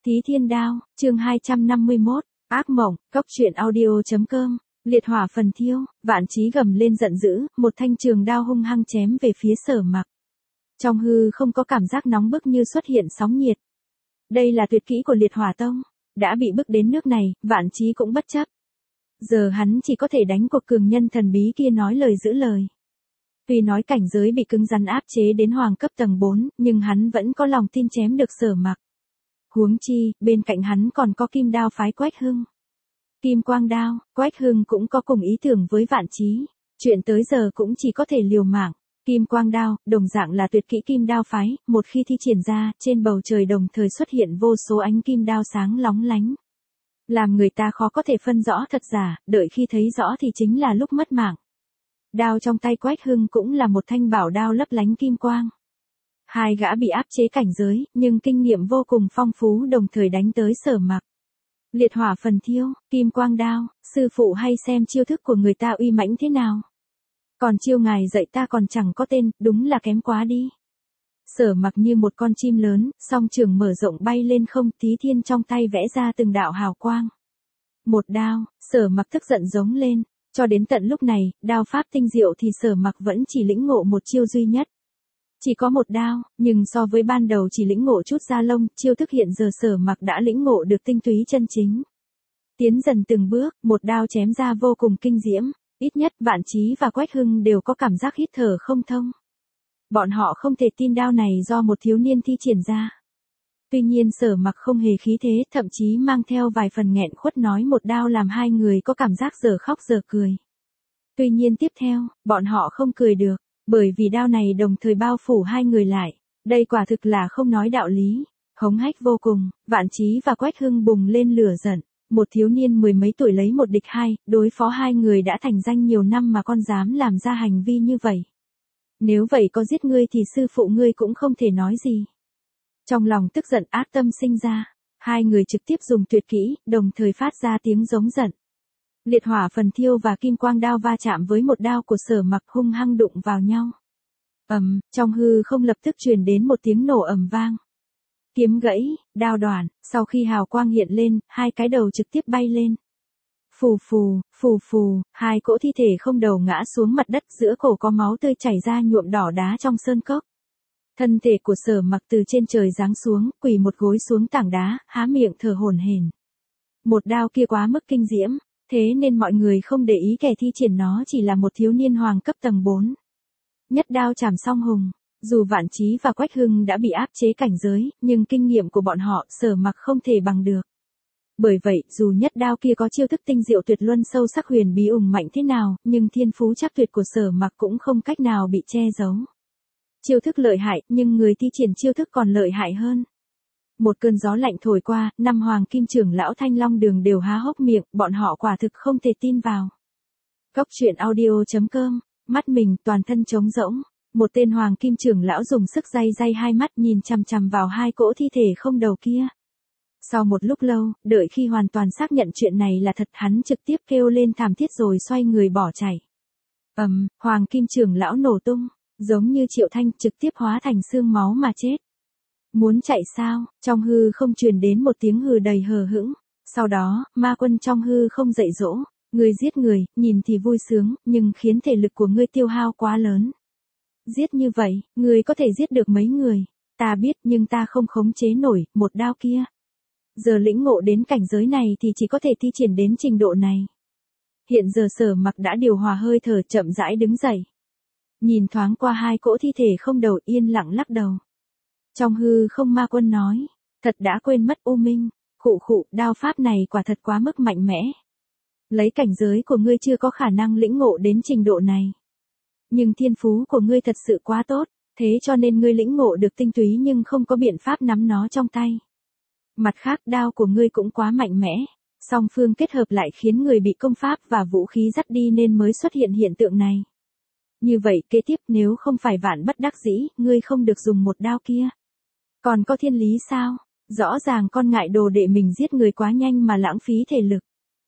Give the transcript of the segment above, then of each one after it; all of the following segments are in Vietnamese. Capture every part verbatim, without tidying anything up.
Thí Thiên Đao, chương hai trăm năm mươi mốt, ác mộng, cốc truyện audio chấm com, liệt hỏa phần thiêu, Vạn Chí gầm lên giận dữ, một thanh trường đao hung hăng chém về phía Sở Mặc. Trong hư không có cảm giác nóng bức như xuất hiện sóng nhiệt. Đây là tuyệt kỹ của liệt hỏa tông, đã bị bức đến nước này, Vạn Chí cũng bất chấp. Giờ hắn chỉ có thể đánh cuộc cường nhân thần bí kia nói lời giữ lời. Tuy nói cảnh giới bị cứng rắn áp chế đến hoàng cấp tầng bốn, nhưng hắn vẫn có lòng tin chém được Sở Mặc. Huống chi, bên cạnh hắn còn có kim đao phái Quách Hưng. Kim quang đao, Quách Hưng cũng có cùng ý tưởng với Vạn Chí. Chuyện tới giờ cũng chỉ có thể liều mạng. Kim quang đao, đồng dạng là tuyệt kỹ kim đao phái, một khi thi triển ra, trên bầu trời đồng thời xuất hiện vô số ánh kim đao sáng lóng lánh. Làm người ta khó có thể phân rõ thật giả, đợi khi thấy rõ thì chính là lúc mất mạng. Đao trong tay Quách Hưng cũng là một thanh bảo đao lấp lánh kim quang. Hai gã bị áp chế cảnh giới, nhưng kinh nghiệm vô cùng phong phú đồng thời đánh tới Sở Mặc. Liệt hỏa phần thiêu, kim quang đao, sư phụ hay xem chiêu thức của người ta uy mãnh thế nào. Còn chiêu ngài dạy ta còn chẳng có tên, đúng là kém quá đi. Sở Mặc như một con chim lớn, song trường mở rộng bay lên không, Thí Thiên trong tay vẽ ra từng đạo hào quang. Một đao, Sở Mặc tức giận giống lên, cho đến tận lúc này, đao pháp tinh diệu thì Sở Mặc vẫn chỉ lĩnh ngộ một chiêu duy nhất. Chỉ có một đao, nhưng so với ban đầu chỉ lĩnh ngộ chút da lông, chiêu thức hiện giờ Sở Mặc đã lĩnh ngộ được tinh túy chân chính. Tiến dần từng bước, một đao chém ra vô cùng kinh diễm, ít nhất Vạn Chí và Quách Hưng đều có cảm giác hít thở không thông. Bọn họ không thể tin đao này do một thiếu niên thi triển ra. Tuy nhiên Sở Mặc không hề khí thế, thậm chí mang theo vài phần nghẹn khuất nói một đao làm hai người có cảm giác giờ khóc giờ cười. Tuy nhiên tiếp theo, bọn họ không cười được. Bởi vì đao này đồng thời bao phủ hai người lại, đây quả thực là không nói đạo lý, hống hách vô cùng, Vạn Chí và Quách Hưng bùng lên lửa giận, một thiếu niên mười mấy tuổi lấy một địch hai, đối phó hai người đã thành danh nhiều năm mà con dám làm ra hành vi như vậy. Nếu vậy có giết ngươi thì sư phụ ngươi cũng không thể nói gì. Trong lòng tức giận ác tâm sinh ra, hai người trực tiếp dùng tuyệt kỹ, đồng thời phát ra tiếng giống giận. Liệt hỏa phần thiêu và kim quang đao va chạm với một đao của Sở Mặc hung hăng đụng vào nhau. Ầm, trong hư không lập tức truyền đến một tiếng nổ ầm vang. Kiếm gãy, đao đoạn, sau khi hào quang hiện lên, hai cái đầu trực tiếp bay lên. Phù phù, phù phù, hai cỗ thi thể không đầu ngã xuống mặt đất, giữa cổ có máu tươi chảy ra nhuộm đỏ đá trong sơn cốc. Thân thể của Sở Mặc từ trên trời giáng xuống, quỳ một gối xuống tảng đá, há miệng thở hổn hển. Một đao kia quá mức kinh diễm. Thế nên mọi người không để ý kẻ thi triển nó chỉ là một thiếu niên hoàng cấp tầng bốn. Nhất đao chảm song hùng, dù Vạn Chí và Quách Hưng đã bị áp chế cảnh giới, nhưng kinh nghiệm của bọn họ Sở Mặc không thể bằng được. Bởi vậy, dù nhất đao kia có chiêu thức tinh diệu tuyệt luân sâu sắc huyền bí ủng mạnh thế nào, nhưng thiên phú chắc tuyệt của Sở Mặc cũng không cách nào bị che giấu. Chiêu thức lợi hại, nhưng người thi triển chiêu thức còn lợi hại hơn. Một cơn gió lạnh thổi qua, năm hoàng kim trưởng lão Thanh Long Đường đều há hốc miệng, bọn họ quả thực không thể tin vào. Cốc truyện audio chấm com, mắt mình toàn thân trống rỗng, một tên hoàng kim trưởng lão dùng sức day day hai mắt nhìn chằm chằm vào hai cỗ thi thể không đầu kia. Sau một lúc lâu, đợi khi hoàn toàn xác nhận chuyện này là thật, hắn trực tiếp kêu lên thảm thiết rồi xoay người bỏ chạy. Ầm, um, hoàng kim trưởng lão nổ tung, giống như Triệu Thanh trực tiếp hóa thành xương máu mà chết. Muốn chạy sao? Trong hư không truyền đến một tiếng hừ đầy hờ hững. Sau đó, ma quân trong hư không dạy dỗ. Người giết người, nhìn thì vui sướng, nhưng khiến thể lực của ngươi tiêu hao quá lớn. Giết như vậy, ngươi có thể giết được mấy người? Ta biết nhưng ta không khống chế nổi, một đao kia. Giờ lĩnh ngộ đến cảnh giới này thì chỉ có thể thi triển đến trình độ này. Hiện giờ Sở Mặc đã điều hòa hơi thở chậm rãi đứng dậy. Nhìn thoáng qua hai cỗ thi thể không đầu yên lặng lắc đầu. Trong hư không ma quân nói, thật đã quên mất U Minh, khụ khụ, đao pháp này quả thật quá mức mạnh mẽ. Lấy cảnh giới của ngươi chưa có khả năng lĩnh ngộ đến trình độ này. Nhưng thiên phú của ngươi thật sự quá tốt, thế cho nên ngươi lĩnh ngộ được tinh túy nhưng không có biện pháp nắm nó trong tay. Mặt khác đao của ngươi cũng quá mạnh mẽ, song phương kết hợp lại khiến người bị công pháp và vũ khí dắt đi nên mới xuất hiện hiện tượng này. Như vậy kế tiếp nếu không phải vạn bất đắc dĩ, ngươi không được dùng một đao kia. Còn có thiên lý sao? Rõ ràng con ngại đồ đệ mình giết người quá nhanh mà lãng phí thể lực.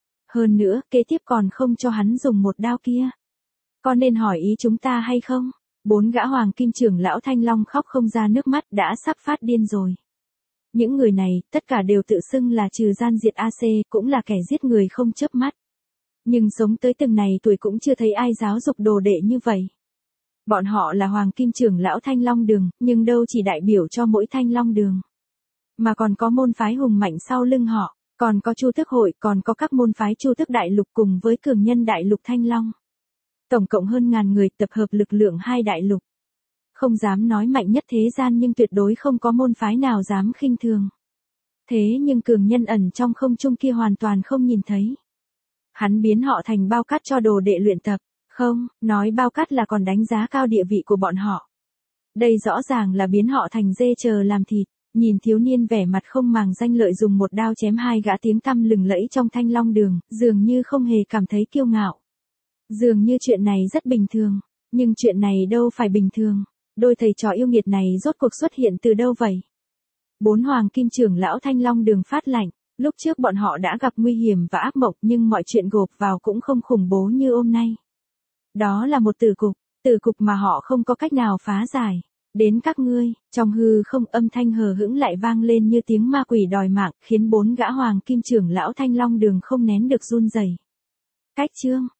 Hơn nữa, kế tiếp còn không cho hắn dùng một đao kia. Có nên hỏi ý chúng ta hay không? Bốn gã hoàng kim trưởng lão Thanh Long khóc không ra nước mắt đã sắp phát điên rồi. Những người này, tất cả đều tự xưng là trừ gian diệt a xê, cũng là kẻ giết người không chớp mắt. Nhưng sống tới từng này tuổi cũng chưa thấy ai giáo dục đồ đệ như vậy. Bọn họ là Hoàng Kim Trưởng lão Thanh Long Đường, nhưng đâu chỉ đại biểu cho mỗi Thanh Long Đường. Mà còn có môn phái hùng mạnh sau lưng họ, còn có Chu Tước Hội, còn có các môn phái Chu Tước Đại Lục cùng với cường nhân Đại Lục Thanh Long. Tổng cộng hơn ngàn người tập hợp lực lượng hai đại lục. Không dám nói mạnh nhất thế gian nhưng tuyệt đối không có môn phái nào dám khinh thường. Thế nhưng cường nhân ẩn trong không trung kia hoàn toàn không nhìn thấy. Hắn biến họ thành bao cát cho đồ đệ luyện tập. Không, nói bao cát là còn đánh giá cao địa vị của bọn họ. Đây rõ ràng là biến họ thành dê chờ làm thịt. Nhìn thiếu niên vẻ mặt không màng danh lợi dùng một đao chém hai gã tiếng tăm lừng lẫy trong Thanh Long Đường, dường như không hề cảm thấy kiêu ngạo. Dường như chuyện này rất bình thường, nhưng chuyện này đâu phải bình thường. Đôi thầy trò yêu nghiệt này rốt cuộc xuất hiện từ đâu vậy? Bốn Hoàng Kim Trưởng lão Thanh Long Đường phát lạnh, lúc trước bọn họ đã gặp nguy hiểm và ác mộng nhưng mọi chuyện gộp vào cũng không khủng bố như hôm nay. Đó là một tử cục, tử cục mà họ không có cách nào phá giải. Đến các ngươi, trong hư không âm thanh hờ hững lại vang lên như tiếng ma quỷ đòi mạng, khiến bốn gã Hoàng Kim Trưởng lão Thanh Long Đường không nén được run rẩy. Cách chương